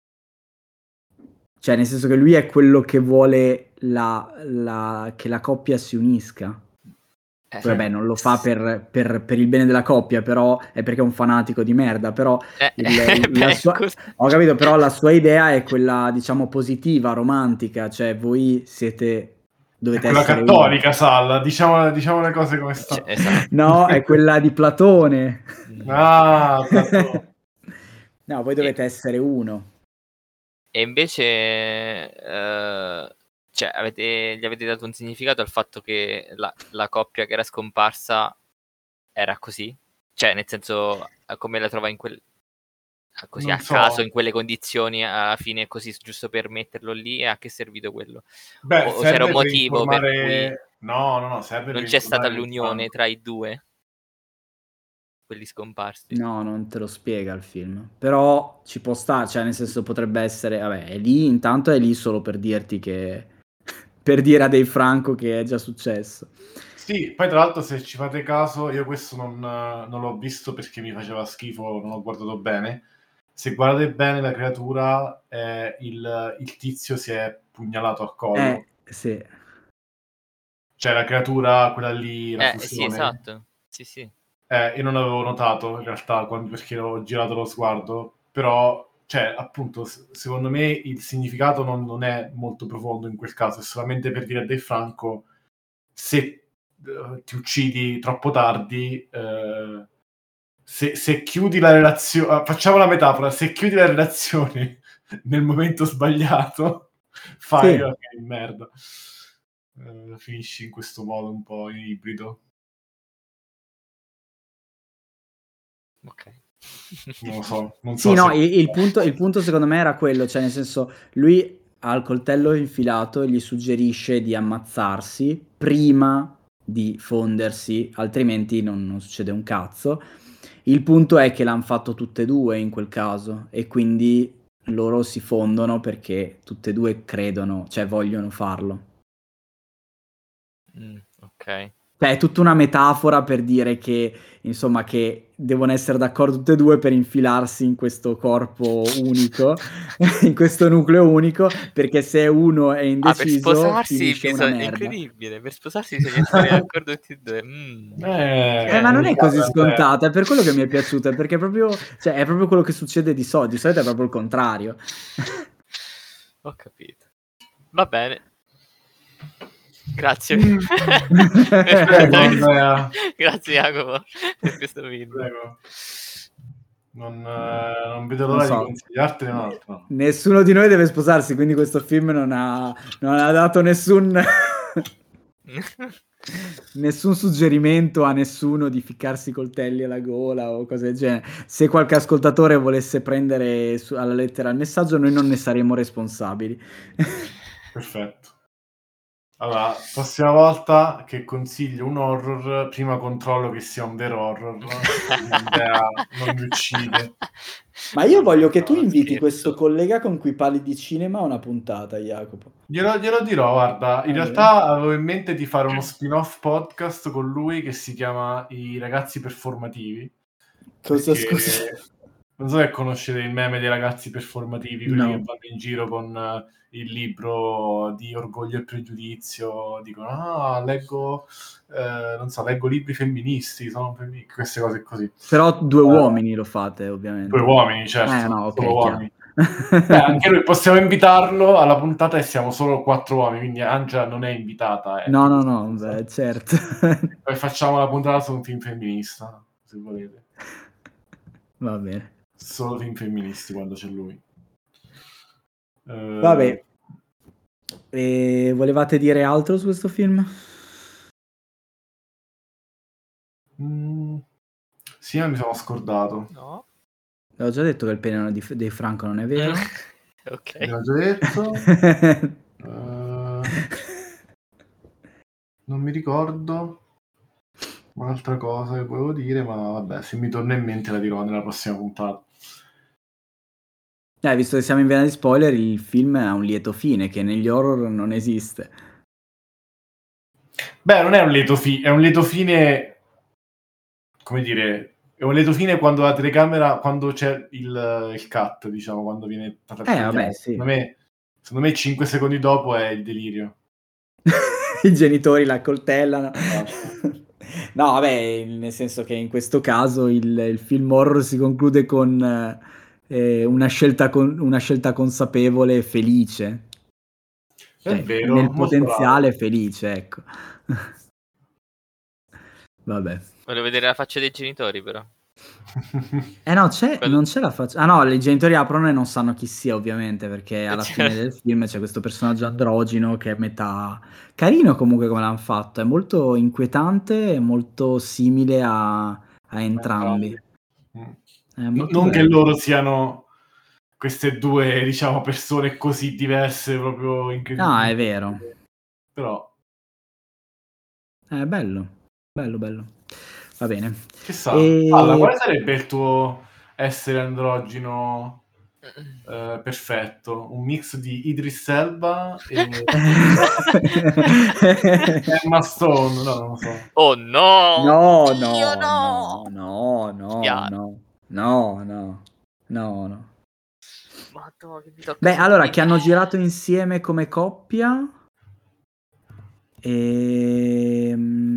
[SPEAKER 1] Cioè nel senso che lui è quello che vuole la la che la coppia si unisca.
[SPEAKER 3] eh,
[SPEAKER 1] Poi
[SPEAKER 2] Sì.
[SPEAKER 1] vabbè non lo fa per per per il bene della coppia, però è perché è un fanatico di merda, però
[SPEAKER 3] eh,
[SPEAKER 1] il la
[SPEAKER 3] beh,
[SPEAKER 1] sua
[SPEAKER 3] cos-
[SPEAKER 1] ho capito, però la sua idea è quella diciamo positiva, romantica, cioè voi siete
[SPEAKER 2] È
[SPEAKER 1] dovete
[SPEAKER 2] quella
[SPEAKER 1] essere uno.
[SPEAKER 2] cattolica, Salla, diciamo, diciamo le cose come
[SPEAKER 3] cioè,
[SPEAKER 2] stanno.
[SPEAKER 3] esatto.
[SPEAKER 1] No, è quella di Platone.
[SPEAKER 3] Mm.
[SPEAKER 2] Ah, Platone.
[SPEAKER 1] No, voi
[SPEAKER 3] E,
[SPEAKER 1] dovete essere uno.
[SPEAKER 3] e invece, eh, cioè, avete, gli avete dato un significato al fatto che la, la coppia che era scomparsa era così? Cioè, nel senso, come la trova in quel, così
[SPEAKER 2] Non
[SPEAKER 3] a
[SPEAKER 2] so.
[SPEAKER 3] caso, in quelle condizioni, alla fine così, giusto per metterlo lì, e a che è servito quello?
[SPEAKER 2] Beh,
[SPEAKER 3] O, o c'era un
[SPEAKER 2] serve per
[SPEAKER 3] motivo per cui
[SPEAKER 2] informare... No, no, no, serve
[SPEAKER 3] non
[SPEAKER 2] per
[SPEAKER 3] c'è stata
[SPEAKER 2] informare del
[SPEAKER 3] l'unione
[SPEAKER 2] Franco.
[SPEAKER 3] tra i due, quelli scomparsi?
[SPEAKER 1] No, non te lo spiega il film. Però ci può sta cioè nel senso potrebbe essere vabbè, è lì intanto è lì solo per dirti che per dire a Dave Franco che è già successo.
[SPEAKER 2] Sì, poi tra l'altro se ci fate caso, io questo non, non l'ho visto perché mi faceva schifo, non l'ho guardato bene. Se guardate bene la creatura, eh, il, il tizio si è pugnalato al collo.
[SPEAKER 1] Eh, sì.
[SPEAKER 2] Cioè la creatura, quella lì, la
[SPEAKER 3] Eh, sì,
[SPEAKER 2] fusione.
[SPEAKER 3] esatto. Sì, sì.
[SPEAKER 2] Eh, io non l'avevo notato in realtà quando, perché ho girato lo sguardo, però, cioè, appunto, s- secondo me il significato non, non è molto profondo in quel caso, è solamente per dire a De Franco, se eh, ti uccidi troppo tardi, eh, se, se chiudi la relazione, facciamo la metafora, se chiudi la relazione nel momento sbagliato, fai
[SPEAKER 1] Sì.
[SPEAKER 2] una fine di merda. Eh, finisci in questo modo un po' in ibrido.
[SPEAKER 3] Ok.
[SPEAKER 2] Non lo so, non
[SPEAKER 1] Sì,
[SPEAKER 2] so
[SPEAKER 1] no,
[SPEAKER 2] se...
[SPEAKER 1] il, il punto, il punto secondo me era quello, cioè nel senso, lui ha il coltello infilato e gli suggerisce di ammazzarsi prima di fondersi, altrimenti non, non succede un cazzo. Il punto è che l'hanno fatto tutte e due in quel caso e quindi loro si fondono perché tutte e due credono, cioè vogliono farlo.
[SPEAKER 3] Mm, ok.
[SPEAKER 1] Cioè, è tutta una metafora per dire che, insomma, che devono essere d'accordo tutte e due per infilarsi in questo corpo unico, in questo nucleo unico, perché se uno è
[SPEAKER 3] Ah, per
[SPEAKER 1] indeciso
[SPEAKER 3] sposarsi
[SPEAKER 1] finisce una
[SPEAKER 3] bisogna... È
[SPEAKER 1] merda.
[SPEAKER 3] incredibile, per sposarsi bisogna essere d'accordo tutti e due. Mm.
[SPEAKER 2] Eh,
[SPEAKER 1] Eh, ma non
[SPEAKER 2] mi
[SPEAKER 1] è così
[SPEAKER 2] cambia idea.
[SPEAKER 1] scontato, è per quello che mi è piaciuto, è perché è proprio, cioè, è proprio quello che succede di solito, di solito è proprio il contrario.
[SPEAKER 3] Ho capito. Va bene. Grazie.
[SPEAKER 2] Mm.
[SPEAKER 3] Per
[SPEAKER 2] Prego,
[SPEAKER 3] questo-
[SPEAKER 2] Andrea.
[SPEAKER 3] Grazie Jacopo per questo film.
[SPEAKER 2] Prego. Non, eh, non vedo
[SPEAKER 1] Non
[SPEAKER 2] l'ora di
[SPEAKER 1] so.
[SPEAKER 2] consigliartene un altro.
[SPEAKER 1] Nessuno di noi deve sposarsi, quindi questo film non ha, non ha dato nessun... nessun suggerimento a nessuno di ficcarsi i coltelli alla gola o cose del genere. Se qualche ascoltatore volesse prendere su- alla lettera il messaggio, noi non ne saremo responsabili.
[SPEAKER 2] Perfetto. Allora, prossima volta che consiglio un horror, prima controllo che sia un vero horror. Andrea non mi uccide.
[SPEAKER 1] Ma io voglio che tu
[SPEAKER 3] No,
[SPEAKER 1] inviti
[SPEAKER 3] scherzo.
[SPEAKER 1] questo collega con cui parli di cinema a una puntata, Jacopo.
[SPEAKER 2] Glielo, glielo dirò, guarda, in
[SPEAKER 1] Ah,
[SPEAKER 2] realtà avevo in mente di fare uno spin-off podcast con lui che si chiama I ragazzi performativi.
[SPEAKER 1] Cosa,
[SPEAKER 2] Perché
[SPEAKER 1] scusa?
[SPEAKER 2] non so se conoscete il meme dei ragazzi performativi, quelli
[SPEAKER 1] No.
[SPEAKER 2] che vanno in giro con eh, il libro di Orgoglio e Pregiudizio, dicono ah, leggo, eh, non so, leggo libri femministi, sono femmi- queste cose così.
[SPEAKER 1] Però due
[SPEAKER 2] Eh,
[SPEAKER 1] uomini lo fate, ovviamente.
[SPEAKER 2] Due uomini, certo,
[SPEAKER 1] Eh, no, ok,
[SPEAKER 2] solo uomini.
[SPEAKER 1] chiaro.
[SPEAKER 2] Beh, anche noi possiamo invitarlo alla puntata e siamo solo quattro uomini, quindi Angela non è invitata. È
[SPEAKER 1] No,
[SPEAKER 2] tipo
[SPEAKER 1] no, no,
[SPEAKER 2] scusa.
[SPEAKER 1] beh, certo.
[SPEAKER 2] Poi facciamo la puntata su un film femminista, se volete.
[SPEAKER 1] Va bene.
[SPEAKER 2] Solo film femministi quando c'è lui. Eh,
[SPEAKER 1] Vabbè. E volevate dire altro su questo film?
[SPEAKER 2] mm, sì, ma mi sono scordato.
[SPEAKER 3] No?
[SPEAKER 1] L'ho già detto che il pene di, di Franco non è vero.
[SPEAKER 3] Ok.
[SPEAKER 2] L'ho già detto. Eh, non mi ricordo un'altra cosa che volevo dire, ma vabbè, se mi torna in mente la dirò nella prossima puntata.
[SPEAKER 1] Eh, visto che siamo in vena di spoiler, il film ha un lieto fine che negli horror non esiste.
[SPEAKER 2] Beh, non è un lieto fine, è un lieto fine, come dire, è un lieto fine quando la telecamera, quando c'è il, il cut, diciamo, quando viene tagliato.
[SPEAKER 1] Eh, vabbè, sì.
[SPEAKER 2] Secondo me, secondo me cinque secondi dopo è il delirio.
[SPEAKER 1] I genitori la coltellano.
[SPEAKER 2] Esatto.
[SPEAKER 1] No, vabbè, nel senso che in questo caso il, il film horror si conclude con eh, una, scelta con una scelta consapevole e felice.
[SPEAKER 2] È
[SPEAKER 1] Cioè,
[SPEAKER 2] vero,
[SPEAKER 1] nel
[SPEAKER 2] molto
[SPEAKER 1] potenziale
[SPEAKER 2] bravo.
[SPEAKER 1] felice, ecco. Vabbè.
[SPEAKER 3] Volevo vedere la faccia dei genitori, però.
[SPEAKER 1] Eh no, c'è,
[SPEAKER 3] Quello-
[SPEAKER 1] non c'è la faccia. Ah no, i genitori aprono e non sanno chi sia, ovviamente, perché alla
[SPEAKER 3] Cioè-
[SPEAKER 1] fine del film c'è questo personaggio androgino che è metà carino comunque come l'hanno fatto, è molto inquietante e molto simile a, a entrambi.
[SPEAKER 2] Mm.
[SPEAKER 1] È
[SPEAKER 2] No-
[SPEAKER 1] molto
[SPEAKER 2] non che
[SPEAKER 1] bello.
[SPEAKER 2] loro siano queste due, diciamo, persone così diverse, proprio
[SPEAKER 1] No,
[SPEAKER 2] incredibili.
[SPEAKER 1] è vero.
[SPEAKER 2] Però,
[SPEAKER 1] È bello, bello, bello. Va bene.
[SPEAKER 2] chissà.
[SPEAKER 1] E...
[SPEAKER 2] Allora, quale sarebbe il tuo essere androgino eh, perfetto? Un mix di Idris Elba e Emma Stone? No, non lo so.
[SPEAKER 3] Oh no!
[SPEAKER 1] No,
[SPEAKER 3] Dio,
[SPEAKER 1] no, no, no, no,
[SPEAKER 3] Chiaro.
[SPEAKER 1] no, no, no, no, no.
[SPEAKER 3] Madonna, che mi tocca
[SPEAKER 1] Beh, allora, che
[SPEAKER 3] sentire.
[SPEAKER 1] hanno girato insieme come coppia e...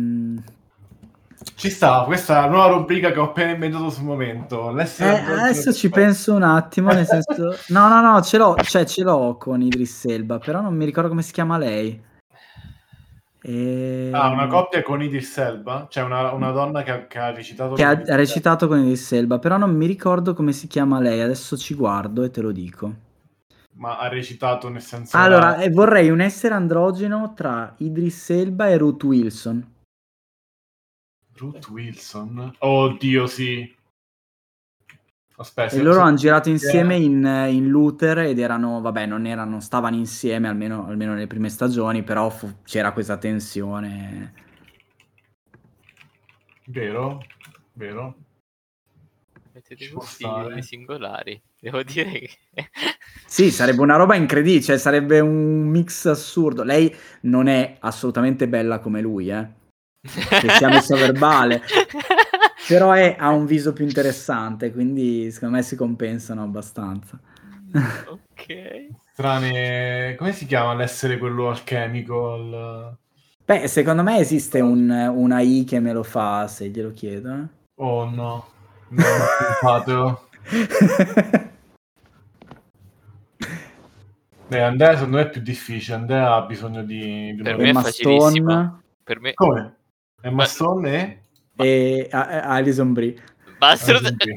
[SPEAKER 2] Ci sta, questa è la nuova rubrica che ho appena inventato sul momento.
[SPEAKER 1] Eh,
[SPEAKER 2] L'essere androgino
[SPEAKER 1] adesso ci
[SPEAKER 2] perfetto.
[SPEAKER 1] penso un attimo, nel senso... No, no, no, ce l'ho, cioè ce l'ho con Idris Elba, però non mi ricordo come si chiama lei. E...
[SPEAKER 2] Ah, una coppia con Idris Elba? Cioè una, una donna che ha, che ha recitato
[SPEAKER 1] Che
[SPEAKER 2] con
[SPEAKER 1] ha,
[SPEAKER 2] Idris
[SPEAKER 1] ha
[SPEAKER 2] Elba.
[SPEAKER 1] recitato con Idris Elba, però non mi ricordo come si chiama lei, adesso ci guardo e te lo dico.
[SPEAKER 2] Ma ha recitato nel senso
[SPEAKER 1] Allora,
[SPEAKER 2] era...
[SPEAKER 1] eh, vorrei un essere androgeno tra Idris Elba e Ruth Wilson.
[SPEAKER 2] Ruth Wilson? Oddio, sì. Aspetta,
[SPEAKER 1] E
[SPEAKER 2] se-
[SPEAKER 1] loro
[SPEAKER 2] se-
[SPEAKER 1] hanno girato insieme in, in Luther ed erano, vabbè, non erano, stavano insieme almeno, almeno nelle prime stagioni, però fu- c'era questa tensione.
[SPEAKER 2] Vero? Vero?
[SPEAKER 3] Avete dei
[SPEAKER 2] Ci può
[SPEAKER 3] gusti
[SPEAKER 2] stare.
[SPEAKER 3] singolari. Devo dire che...
[SPEAKER 1] Sì, sarebbe una roba incredibile, cioè sarebbe un mix assurdo. Lei non è assolutamente bella come lui, eh. Che sia messo a verbale. Però è, ha un viso più interessante, quindi secondo me si compensano abbastanza.
[SPEAKER 3] Ok.
[SPEAKER 2] Strane... Come si chiama l'essere quello alchemico? Il...
[SPEAKER 1] Beh, secondo me esiste un, una I che me lo fa se glielo chiedo. eh.
[SPEAKER 2] Oh no, non ho pensato. Beh, Andrea secondo me è più difficile. Andrea ha bisogno di, di
[SPEAKER 3] Per
[SPEAKER 2] una...
[SPEAKER 3] me è
[SPEAKER 1] Emma
[SPEAKER 3] facilissimo.
[SPEAKER 1] Stone
[SPEAKER 3] Per me...
[SPEAKER 2] Come? Emma
[SPEAKER 3] Ma-
[SPEAKER 2] Stone e...
[SPEAKER 1] e A- A- Alison Brie.
[SPEAKER 3] Basta...
[SPEAKER 2] Alison Brie.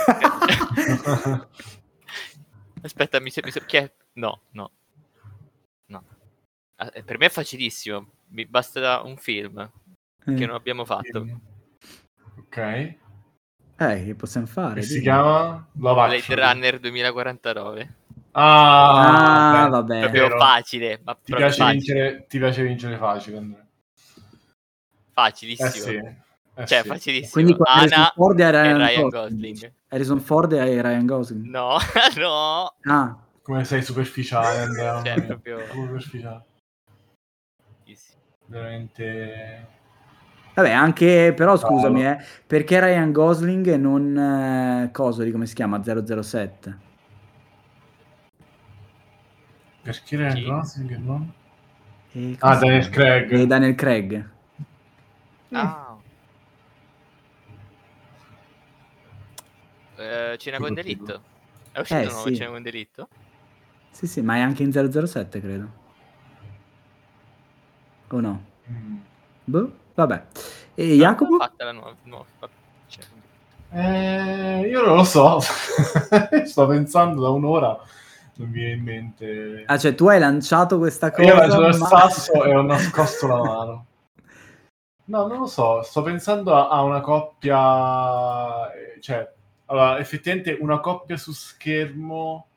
[SPEAKER 3] Aspetta, mi, se- mi se- chi è? No, no, no. Ah, eh, per me è facilissimo. Mi basta un film che
[SPEAKER 1] Eh,
[SPEAKER 3] non abbiamo fatto.
[SPEAKER 2] Ok.
[SPEAKER 1] eh, che possiamo
[SPEAKER 2] Che
[SPEAKER 1] fare?
[SPEAKER 2] si
[SPEAKER 1] Dimmi.
[SPEAKER 2] chiama? Love
[SPEAKER 3] Blade
[SPEAKER 2] Actually.
[SPEAKER 3] Runner duemilaquarantanove.
[SPEAKER 2] Ah,
[SPEAKER 1] Ah,
[SPEAKER 2] beh,
[SPEAKER 1] vabbè.
[SPEAKER 3] Proprio
[SPEAKER 2] vero.
[SPEAKER 3] facile, ma
[SPEAKER 2] Ti
[SPEAKER 3] proprio
[SPEAKER 2] piace
[SPEAKER 3] facile.
[SPEAKER 2] vincere, ti piace vincere facile, Andrea.
[SPEAKER 3] Facilissimo.
[SPEAKER 2] Eh sì, eh
[SPEAKER 3] Cioè,
[SPEAKER 2] sì.
[SPEAKER 3] facilissimo.
[SPEAKER 1] Quindi con Harrison
[SPEAKER 3] Anna
[SPEAKER 1] Ford e
[SPEAKER 3] e
[SPEAKER 1] Ryan,
[SPEAKER 3] Ryan
[SPEAKER 1] Gosling.
[SPEAKER 3] Gosling.
[SPEAKER 1] Harrison Ford e Ryan Gosling.
[SPEAKER 3] No, no.
[SPEAKER 1] Ah,
[SPEAKER 2] Come sei superficiale, Andrea. mamma
[SPEAKER 3] Cioè,
[SPEAKER 2] mia.
[SPEAKER 3] proprio...
[SPEAKER 2] Superficiale. Veramente...
[SPEAKER 1] vabbè, anche però scusami,
[SPEAKER 2] Bravo.
[SPEAKER 1] eh, perché Ryan Gosling e non eh, coso di come si chiama? zero zero sette.
[SPEAKER 2] Perché Ryan
[SPEAKER 3] Chi?
[SPEAKER 2] Gosling e non?
[SPEAKER 1] E come
[SPEAKER 2] Ah,
[SPEAKER 1] si
[SPEAKER 2] Daniel
[SPEAKER 1] chiama?
[SPEAKER 2] Craig.
[SPEAKER 1] E Daniel Craig.
[SPEAKER 3] Ah. Eh, Cena con delitto. È uscito
[SPEAKER 1] Eh
[SPEAKER 3] un nuovo
[SPEAKER 1] sì,
[SPEAKER 3] Cena con delitto?
[SPEAKER 1] sì sì, ma è anche in zero zero sette credo. O no?
[SPEAKER 2] Mm.
[SPEAKER 1] Boh, vabbè. E
[SPEAKER 3] Non l'hanno
[SPEAKER 1] Jacopo?
[SPEAKER 3] fatta la nuova... nuova Cena con delitto.
[SPEAKER 2] Eh, io non lo so. Sto pensando da un'ora. Non mi viene in mente.
[SPEAKER 1] Ah, cioè tu hai lanciato questa cosa,
[SPEAKER 2] Io lancio il
[SPEAKER 1] ma...
[SPEAKER 2] sasso e ho nascosto la mano. No, non lo so, sto pensando a, a una coppia, eh, cioè, allora, effettivamente una coppia su schermo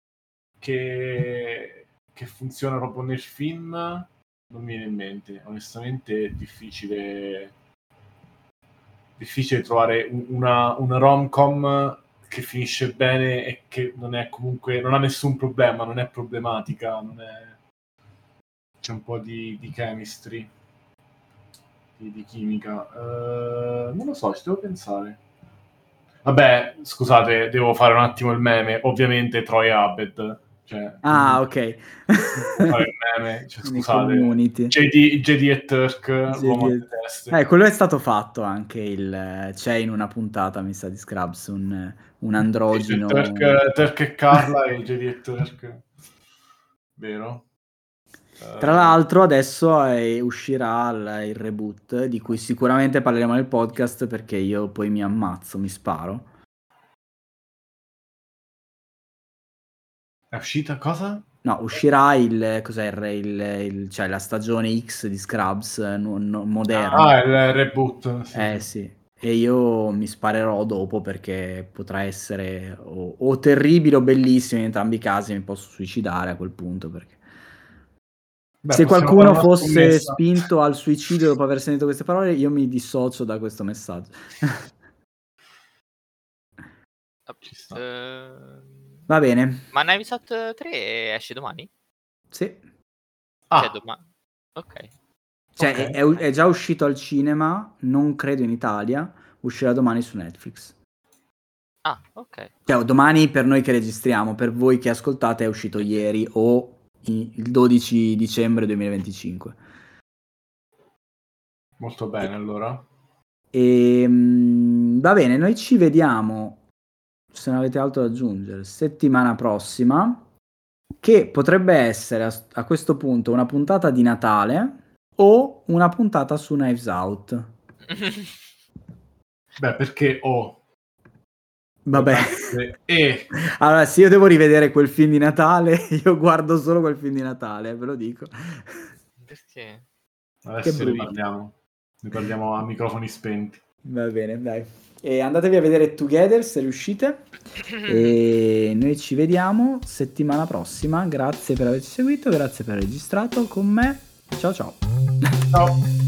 [SPEAKER 2] che, che funziona proprio nel film, non mi viene in mente. Onestamente è difficile, difficile trovare un- una, una rom-com che finisce bene e che non è comunque, non ha nessun problema, non è problematica, non è... c'è un po' di, di chemistry. Di, di chimica. Uh, non lo so, ci devo pensare. Vabbè, scusate, devo fare un attimo il meme. Ovviamente Troy Abed. Cioè,
[SPEAKER 1] Ah, ok.
[SPEAKER 2] fare il meme. Cioè,
[SPEAKER 1] Nei
[SPEAKER 2] scusate.
[SPEAKER 1] Community.
[SPEAKER 2] J D, J D e Turk, l'uomo
[SPEAKER 1] J D.
[SPEAKER 2] alle teste.
[SPEAKER 1] Eh, quello è stato fatto anche il... c'è in una puntata, mi sa, di Scrubs, un, un androgino...
[SPEAKER 2] Turk, Turk e Carla e J D e Turk. Vero?
[SPEAKER 1] Tra
[SPEAKER 2] Uh,
[SPEAKER 1] l'altro adesso è- uscirà il, il reboot, di cui sicuramente parleremo nel podcast, perché io poi mi ammazzo, mi sparo.
[SPEAKER 2] è uscita cosa?
[SPEAKER 1] No, uscirà il... cos'è? Il, il- il- cioè la stagione X di Scrubs, eh, no- no- moderna.
[SPEAKER 2] Ah, il reboot. Sì,
[SPEAKER 1] Eh
[SPEAKER 2] sì.
[SPEAKER 1] sì, e io mi sparerò dopo perché potrà essere o, o terribile o bellissimo, in entrambi i casi mi posso suicidare a quel punto, perché
[SPEAKER 2] Beh,
[SPEAKER 1] se
[SPEAKER 2] possiamo fare
[SPEAKER 1] qualcuno
[SPEAKER 2] una
[SPEAKER 1] fosse
[SPEAKER 2] scommessa.
[SPEAKER 1] spinto al suicidio dopo aver sentito queste parole, io mi dissocio da questo messaggio.
[SPEAKER 2] Ci sta.
[SPEAKER 3] Ehm,
[SPEAKER 1] Va bene,
[SPEAKER 3] Ma Knives Out tre esce domani?
[SPEAKER 1] sì.
[SPEAKER 2] Ah,
[SPEAKER 3] Cioè, domani. Ok.
[SPEAKER 1] Cioè
[SPEAKER 2] ok.
[SPEAKER 1] è, è- è già uscito al cinema, non credo in Italia, uscirà domani su Netflix.
[SPEAKER 3] Ah, ok.
[SPEAKER 1] Cioè, domani per noi che registriamo, per voi che ascoltate è uscito ieri o i- il dodici dicembre duemilaventicinque.
[SPEAKER 2] Molto bene, allora.
[SPEAKER 1] E, mm, va bene, noi ci vediamo, se non avete altro da aggiungere, settimana prossima, che potrebbe essere a, a questo punto una puntata di Natale o una puntata su Knives Out.
[SPEAKER 2] Beh, perché ho...
[SPEAKER 1] Vabbè.
[SPEAKER 2] E
[SPEAKER 1] Allora, se io devo rivedere quel film di Natale, io guardo solo quel film di Natale, ve lo dico.
[SPEAKER 3] Perché?
[SPEAKER 2] adesso
[SPEAKER 1] Che
[SPEAKER 2] ne
[SPEAKER 1] brutto.
[SPEAKER 2] parliamo. Ne parliamo a microfoni spenti.
[SPEAKER 1] Va bene, dai. E andatevi a vedere Together se riuscite. E noi ci vediamo settimana prossima. Grazie per averci seguito, grazie per aver registrato con me. Ciao ciao.
[SPEAKER 2] Ciao.